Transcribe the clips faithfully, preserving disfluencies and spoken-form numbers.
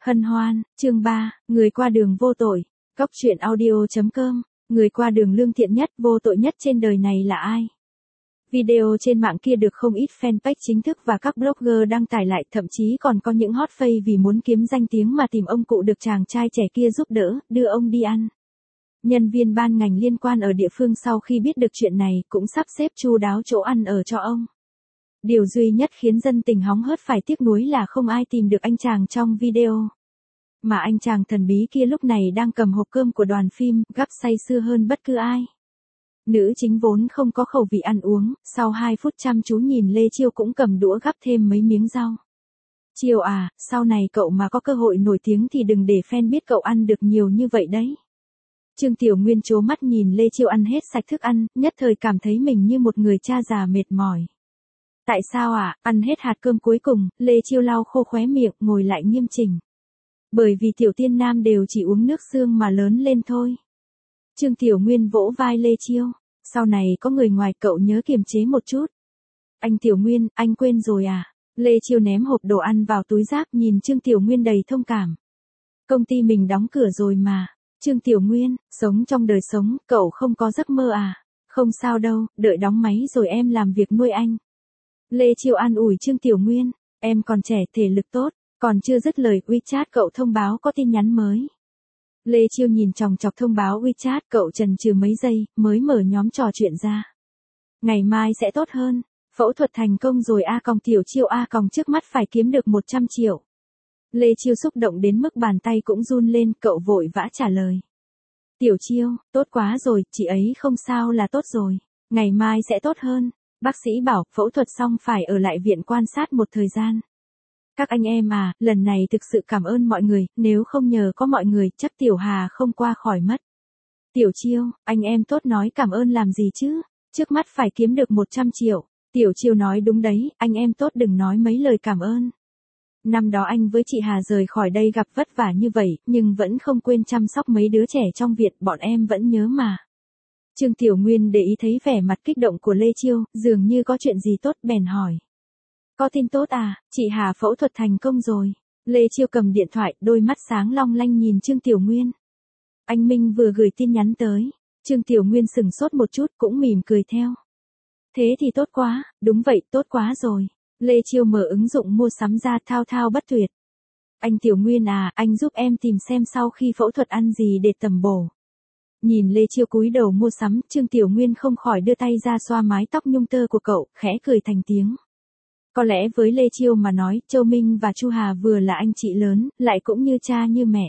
Hân hoan, chương ba, người qua đường vô tội. Góc truyện audio chấm com, người qua đường lương thiện nhất, vô tội nhất trên đời này là ai? Video trên mạng kia được không ít fanpage chính thức và các blogger đăng tải lại, thậm chí còn có những hot face vì muốn kiếm danh tiếng mà tìm ông cụ được chàng trai trẻ kia giúp đỡ, đưa ông đi ăn. Nhân viên ban ngành liên quan ở địa phương sau khi biết được chuyện này cũng sắp xếp chu đáo chỗ ăn ở cho ông. Điều duy nhất khiến dân tình hóng hớt phải tiếc nuối là không ai tìm được anh chàng trong video. Mà anh chàng thần bí kia lúc này đang cầm hộp cơm của đoàn phim, gắp say sưa hơn bất cứ ai. Nữ chính vốn không có khẩu vị ăn uống, sau hai phút chăm chú nhìn Lê Chiêu cũng cầm đũa gắp thêm mấy miếng rau. Chiêu à, sau này cậu mà có cơ hội nổi tiếng thì đừng để fan biết cậu ăn được nhiều như vậy đấy. Trương Tiểu Nguyên trố mắt nhìn Lê Chiêu ăn hết sạch thức ăn, nhất thời cảm thấy mình như một người cha già mệt mỏi. Tại sao ạ, à? Ăn hết hạt cơm cuối cùng, Lê Chiêu lau khô khóe miệng, ngồi lại nghiêm chỉnh. Bởi vì tiểu tiên nam đều chỉ uống nước xương mà lớn lên thôi. Trương Tiểu Nguyên vỗ vai Lê Chiêu. Sau này có người ngoài cậu nhớ kiềm chế một chút. Anh Tiểu Nguyên, anh quên rồi à? Lê Chiêu ném hộp đồ ăn vào túi rác, nhìn Trương Tiểu Nguyên đầy thông cảm. Công ty mình đóng cửa rồi mà. Trương Tiểu Nguyên, sống trong đời sống, cậu không có giấc mơ à? Không sao đâu, đợi đóng máy rồi em làm việc nuôi anh. Lê Chiêu an ủi Trương Tiểu Nguyên, em còn trẻ, thể lực tốt, còn chưa dứt lời WeChat cậu thông báo có tin nhắn mới. Lê Chiêu nhìn chòng chọc thông báo WeChat, cậu chần chừ mấy giây, mới mở nhóm trò chuyện ra. Ngày mai sẽ tốt hơn, phẫu thuật thành công rồi a còng Tiểu Chiêu a còng trước mắt phải kiếm được một trăm triệu. Lê Chiêu xúc động đến mức bàn tay cũng run lên, cậu vội vã trả lời. Tiểu Chiêu, tốt quá rồi, chị ấy không sao là tốt rồi, ngày mai sẽ tốt hơn. Bác sĩ bảo phẫu thuật xong phải ở lại viện quan sát một thời gian. Các anh em à, lần này thực sự cảm ơn mọi người, nếu không nhờ có mọi người chắc Tiểu Hà không qua khỏi mất. Tiểu Chiêu, anh em tốt nói cảm ơn làm gì chứ, trước mắt phải kiếm được một trăm triệu. Tiểu Chiêu nói đúng đấy, anh em tốt đừng nói mấy lời cảm ơn. Năm đó anh với chị Hà rời khỏi đây gặp vất vả như vậy, nhưng vẫn không quên chăm sóc mấy đứa trẻ trong viện, bọn em vẫn nhớ mà. Trương Tiểu Nguyên để ý thấy vẻ mặt kích động của Lê Chiêu, dường như có chuyện gì tốt, bèn hỏi. Có tin tốt à, chị Hà phẫu thuật thành công rồi. Lê Chiêu cầm điện thoại, đôi mắt sáng long lanh nhìn Trương Tiểu Nguyên. Anh Minh vừa gửi tin nhắn tới. Trương Tiểu Nguyên sửng sốt một chút cũng mỉm cười theo. Thế thì tốt quá, đúng vậy, tốt quá rồi. Lê Chiêu mở ứng dụng mua sắm ra thao thao bất tuyệt. Anh Tiểu Nguyên à, anh giúp em tìm xem sau khi phẫu thuật ăn gì để tầm bổ. Nhìn Lê Chiêu cúi đầu mua sắm, Trương Tiểu Nguyên không khỏi đưa tay ra xoa mái tóc nhung tơ của cậu, khẽ cười thành tiếng. Có lẽ với Lê Chiêu mà nói, Châu Minh và Chu Hà vừa là anh chị lớn, lại cũng như cha như mẹ.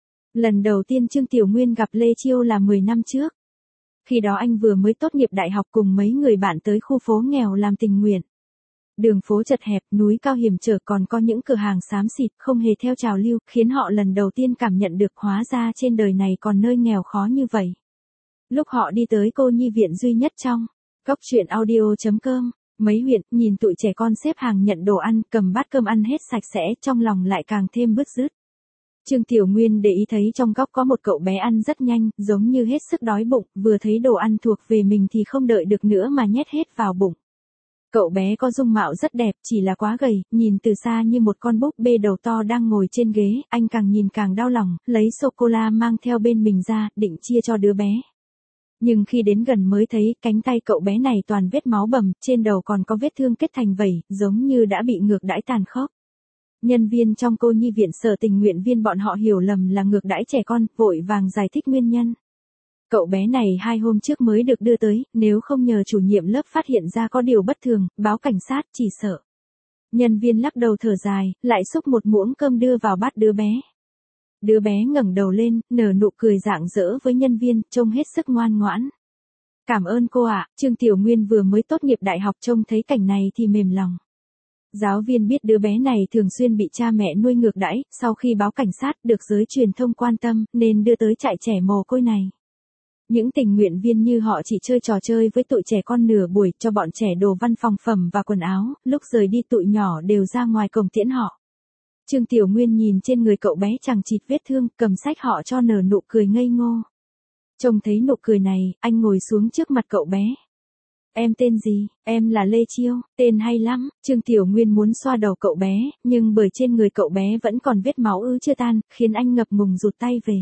Lần đầu tiên Trương Tiểu Nguyên gặp Lê Chiêu là mười năm trước. Khi đó anh vừa mới tốt nghiệp đại học cùng mấy người bạn tới khu phố nghèo làm tình nguyện. Đường phố chật hẹp, núi cao hiểm trở, còn có những cửa hàng xám xịt, không hề theo trào lưu, khiến họ lần đầu tiên cảm nhận được hóa ra trên đời này còn nơi nghèo khó như vậy. Lúc họ đi tới cô nhi viện duy nhất trong góc truyện audio chấm com, mấy huyện, nhìn tụi trẻ con xếp hàng nhận đồ ăn, cầm bát cơm ăn hết sạch sẽ, trong lòng lại càng thêm bứt rứt. Trương Tiểu Nguyên để ý thấy trong góc có một cậu bé ăn rất nhanh, giống như hết sức đói bụng, vừa thấy đồ ăn thuộc về mình thì không đợi được nữa mà nhét hết vào bụng. Cậu bé có dung mạo rất đẹp, chỉ là quá gầy, nhìn từ xa như một con búp bê đầu to đang ngồi trên ghế, anh càng nhìn càng đau lòng, lấy sô-cô-la mang theo bên mình ra, định chia cho đứa bé. Nhưng khi đến gần mới thấy cánh tay cậu bé này toàn vết máu bầm, trên đầu còn có vết thương kết thành vẩy, giống như đã bị ngược đãi tàn khốc. Nhân viên trong cô nhi viện sợ tình nguyện viên bọn họ hiểu lầm là ngược đãi trẻ con, vội vàng giải thích nguyên nhân. Cậu bé này hai hôm trước mới được đưa tới, nếu không nhờ chủ nhiệm lớp phát hiện ra có điều bất thường, báo cảnh sát, chỉ sợ. Nhân viên lắc đầu thở dài, lại xúc một muỗng cơm đưa vào bát đứa bé. Đứa bé ngẩng đầu lên, nở nụ cười rạng rỡ với nhân viên, trông hết sức ngoan ngoãn. Cảm ơn cô ạ, Trương Tiểu Nguyên vừa mới tốt nghiệp đại học trông thấy cảnh này thì mềm lòng. Giáo viên biết đứa bé này thường xuyên bị cha mẹ nuôi ngược đãi, sau khi báo cảnh sát được giới truyền thông quan tâm, nên đưa tới trại trẻ mồ côi này. Những tình nguyện viên như họ chỉ chơi trò chơi với tụi trẻ con nửa buổi, cho bọn trẻ đồ văn phòng phẩm và quần áo, lúc rời đi tụi nhỏ đều ra ngoài cổng tiễn họ. Trương Tiểu Nguyên nhìn trên người cậu bé chằng chịt vết thương, cầm sách họ cho nở nụ cười ngây ngô. Trông thấy nụ cười này, anh ngồi xuống trước mặt cậu bé. Em tên gì? Em là Lê Chiêu, tên hay lắm. Trương Tiểu Nguyên muốn xoa đầu cậu bé, nhưng bởi trên người cậu bé vẫn còn vết máu ứ chưa tan, khiến anh ngập ngùng rụt tay về.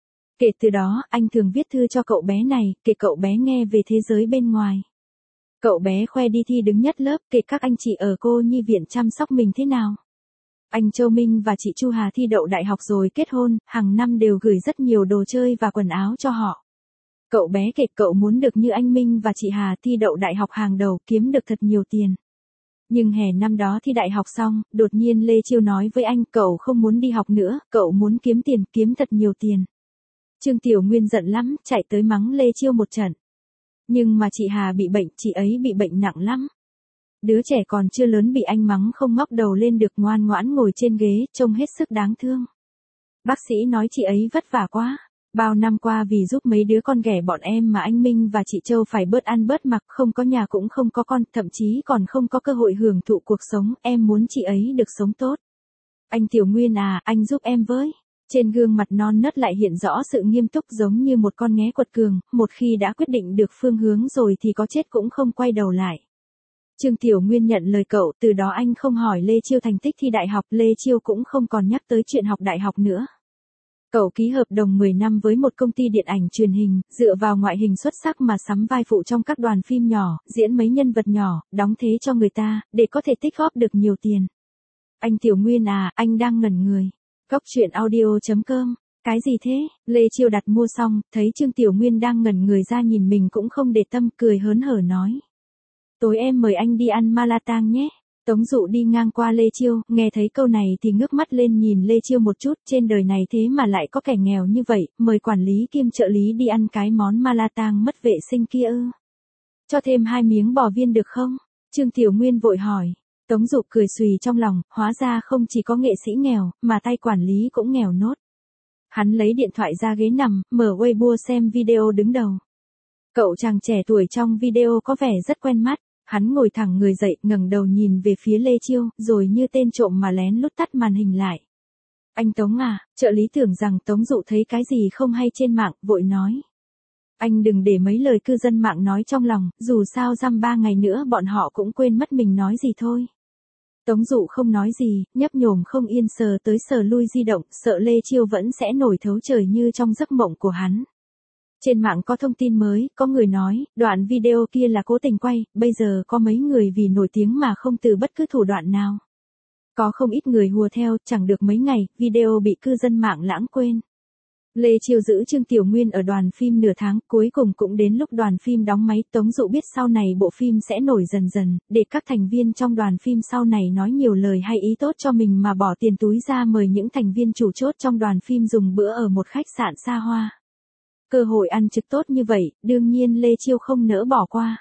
Kể từ đó, anh thường viết thư cho cậu bé này, kể cậu bé nghe về thế giới bên ngoài. Cậu bé khoe đi thi đứng nhất lớp, kể các anh chị ở cô nhi viện chăm sóc mình thế nào. Anh Châu Minh và chị Chu Hà thi đậu đại học rồi kết hôn, hàng năm đều gửi rất nhiều đồ chơi và quần áo cho họ. Cậu bé kể cậu muốn được như anh Minh và chị Hà thi đậu đại học hàng đầu, kiếm được thật nhiều tiền. Nhưng hè năm đó thi đại học xong, đột nhiên Lê Chiêu nói với anh cậu không muốn đi học nữa, cậu muốn kiếm tiền, kiếm thật nhiều tiền. Trương Tiểu Nguyên giận lắm, chạy tới mắng Lê Chiêu một trận. Nhưng mà chị Hà bị bệnh, chị ấy bị bệnh nặng lắm. Đứa trẻ còn chưa lớn bị anh mắng không ngóc đầu lên được, ngoan ngoãn ngồi trên ghế, trông hết sức đáng thương. Bác sĩ nói chị ấy vất vả quá. Bao năm qua vì giúp mấy đứa con ghẻ bọn em mà anh Minh và chị Châu phải bớt ăn bớt mặc, không có nhà cũng không có con, thậm chí còn không có cơ hội hưởng thụ cuộc sống, em muốn chị ấy được sống tốt. Anh Tiểu Nguyên à, anh giúp em với. Trên gương mặt non nớt lại hiện rõ sự nghiêm túc giống như một con nghé quật cường, một khi đã quyết định được phương hướng rồi thì có chết cũng không quay đầu lại. Trương Tiểu Nguyên nhận lời cậu, từ đó anh không hỏi Lê Chiêu thành tích thi đại học, Lê Chiêu cũng không còn nhắc tới chuyện học đại học nữa. Cậu ký hợp đồng mười năm với một công ty điện ảnh truyền hình, dựa vào ngoại hình xuất sắc mà sắm vai phụ trong các đoàn phim nhỏ, diễn mấy nhân vật nhỏ, đóng thế cho người ta, để có thể tích góp được nhiều tiền. Anh Tiểu Nguyên à, anh đang ngẩn người. Góc truyện audio chấm com. Cái gì thế? Lê Chiêu đặt mua xong, thấy Trương Tiểu Nguyên đang ngẩn người ra nhìn mình cũng không để tâm, cười hớn hở nói. Tối em mời anh đi ăn ma la tang nhé. Tống Dụ đi ngang qua Lê Chiêu, nghe thấy câu này thì ngước mắt lên nhìn Lê Chiêu một chút, trên đời này thế mà lại có kẻ nghèo như vậy, mời quản lý kiêm trợ lý đi ăn cái món ma la tang mất vệ sinh kia ư. Cho thêm hai miếng bò viên được không? Trương Tiểu Nguyên vội hỏi. Tống Dụ cười xùy trong lòng, hóa ra không chỉ có nghệ sĩ nghèo, mà tay quản lý cũng nghèo nốt. Hắn lấy điện thoại ra ghế nằm, mở Weibo xem video đứng đầu. Cậu chàng trẻ tuổi trong video có vẻ rất quen mắt. Hắn ngồi thẳng người dậy, ngẩng đầu nhìn về phía Lê Chiêu, rồi như tên trộm mà lén lút tắt màn hình lại. Anh Tống à, trợ lý tưởng rằng Tống Dụ thấy cái gì không hay trên mạng, vội nói. Anh đừng để mấy lời cư dân mạng nói trong lòng, dù sao dăm ba ngày nữa bọn họ cũng quên mất mình nói gì thôi. Tống Dụ không nói gì, nhấp nhổm không yên sờ tới sờ lui di động, sợ Lê Chiêu vẫn sẽ nổi thấu trời như trong giấc mộng của hắn. Trên mạng có thông tin mới, có người nói, đoạn video kia là cố tình quay, bây giờ có mấy người vì nổi tiếng mà không từ bất cứ thủ đoạn nào. Có không ít người hùa theo, chẳng được mấy ngày, video bị cư dân mạng lãng quên. Lê Chiêu giữ Trương Tiểu Nguyên ở đoàn phim nửa tháng, cuối cùng cũng đến lúc đoàn phim đóng máy. Tống Dụ biết sau này bộ phim sẽ nổi dần dần, để các thành viên trong đoàn phim sau này nói nhiều lời hay ý tốt cho mình mà bỏ tiền túi ra mời những thành viên chủ chốt trong đoàn phim dùng bữa ở một khách sạn xa hoa. Cơ hội ăn trực tốt như vậy, đương nhiên Lê Chiêu không nỡ bỏ qua.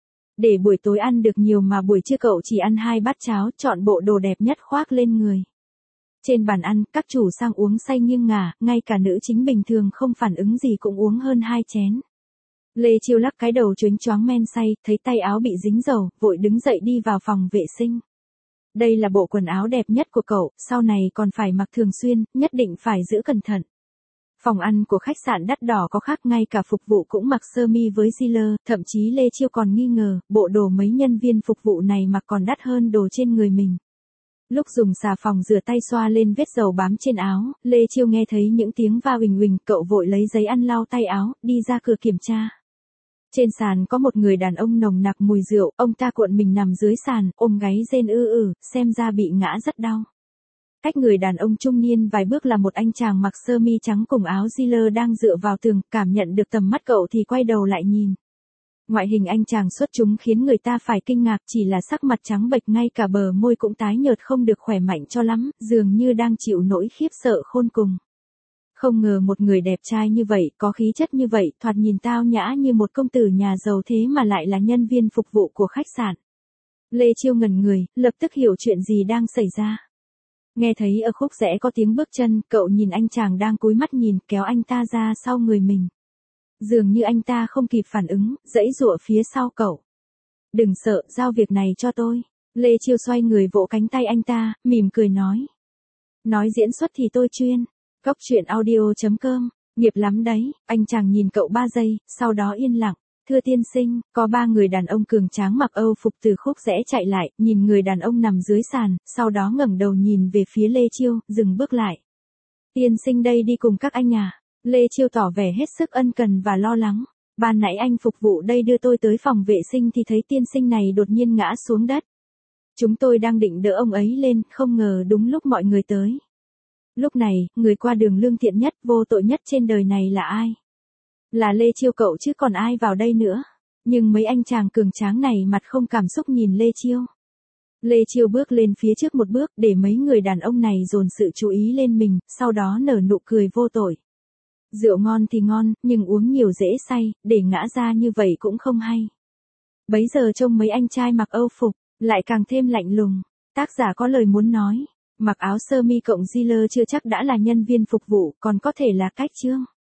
Để buổi tối ăn được nhiều mà buổi trưa cậu chỉ ăn hai bát cháo, chọn bộ đồ đẹp nhất khoác lên người. Trên bàn ăn, các chủ sang uống say nghiêng ngả, ngay cả nữ chính bình thường không phản ứng gì cũng uống hơn hai chén. Lê Chiêu lắc cái đầu choáng choáng men say, thấy tay áo bị dính dầu, vội đứng dậy đi vào phòng vệ sinh. Đây là bộ quần áo đẹp nhất của cậu, sau này còn phải mặc thường xuyên, nhất định phải giữ cẩn thận. Phòng ăn của khách sạn đắt đỏ có khác, ngay cả phục vụ cũng mặc sơ mi với ziller, thậm chí Lê Chiêu còn nghi ngờ, bộ đồ mấy nhân viên phục vụ này mặc còn đắt hơn đồ trên người mình. Lúc dùng xà phòng rửa tay xoa lên vết dầu bám trên áo, Lê Chiêu nghe thấy những tiếng va huỳnh huỳnh, cậu vội lấy giấy ăn lau tay áo, đi ra cửa kiểm tra. Trên sàn có một người đàn ông nồng nặc mùi rượu, ông ta cuộn mình nằm dưới sàn, ôm gáy rên ư ử, xem ra bị ngã rất đau. Cách người đàn ông trung niên vài bước là một anh chàng mặc sơ mi trắng cùng áo ziller đang dựa vào tường, cảm nhận được tầm mắt cậu thì quay đầu lại nhìn. Ngoại hình anh chàng xuất chúng khiến người ta phải kinh ngạc, chỉ là sắc mặt trắng bệch, ngay cả bờ môi cũng tái nhợt không được khỏe mạnh cho lắm, dường như đang chịu nỗi khiếp sợ khôn cùng. Không ngờ một người đẹp trai như vậy, có khí chất như vậy, thoạt nhìn tao nhã như một công tử nhà giàu thế mà lại là nhân viên phục vụ của khách sạn. Lê Chiêu ngẩn người, lập tức hiểu chuyện gì đang xảy ra. Nghe thấy ở khúc rẽ có tiếng bước chân, cậu nhìn anh chàng đang cúi mắt nhìn, kéo anh ta ra sau người mình. Dường như anh ta không kịp phản ứng, giãy giụa phía sau cậu. Đừng sợ, giao việc này cho tôi. Lê Chiêu xoay người vỗ cánh tay anh ta, mỉm cười nói. Nói diễn xuất thì tôi chuyên. Góc truyện audio chấm com. Nghiệp lắm đấy, anh chàng nhìn cậu ba giây, sau đó yên lặng. Thưa tiên sinh, có ba người đàn ông cường tráng mặc Âu phục từ khúc rẽ chạy lại, nhìn người đàn ông nằm dưới sàn, sau đó ngẩng đầu nhìn về phía Lê Chiêu, dừng bước lại. Tiên sinh đây đi cùng các anh à? Lê Chiêu tỏ vẻ hết sức ân cần và lo lắng. Ban nãy anh phục vụ đây đưa tôi tới phòng vệ sinh thì thấy tiên sinh này đột nhiên ngã xuống đất. Chúng tôi đang định đỡ ông ấy lên, không ngờ đúng lúc mọi người tới. Lúc này, người qua đường lương thiện nhất, vô tội nhất trên đời này là ai? Là Lê Chiêu cậu chứ còn ai vào đây nữa. Nhưng mấy anh chàng cường tráng này mặt không cảm xúc nhìn Lê Chiêu. Lê Chiêu bước lên phía trước một bước để mấy người đàn ông này dồn sự chú ý lên mình, sau đó nở nụ cười vô tội. Rượu ngon thì ngon, nhưng uống nhiều dễ say, để ngã ra như vậy cũng không hay. Bấy giờ trông mấy anh trai mặc Âu phục, lại càng thêm lạnh lùng. Tác giả có lời muốn nói, mặc áo sơ mi cộng dealer chưa chắc đã là nhân viên phục vụ, còn có thể là cách chương.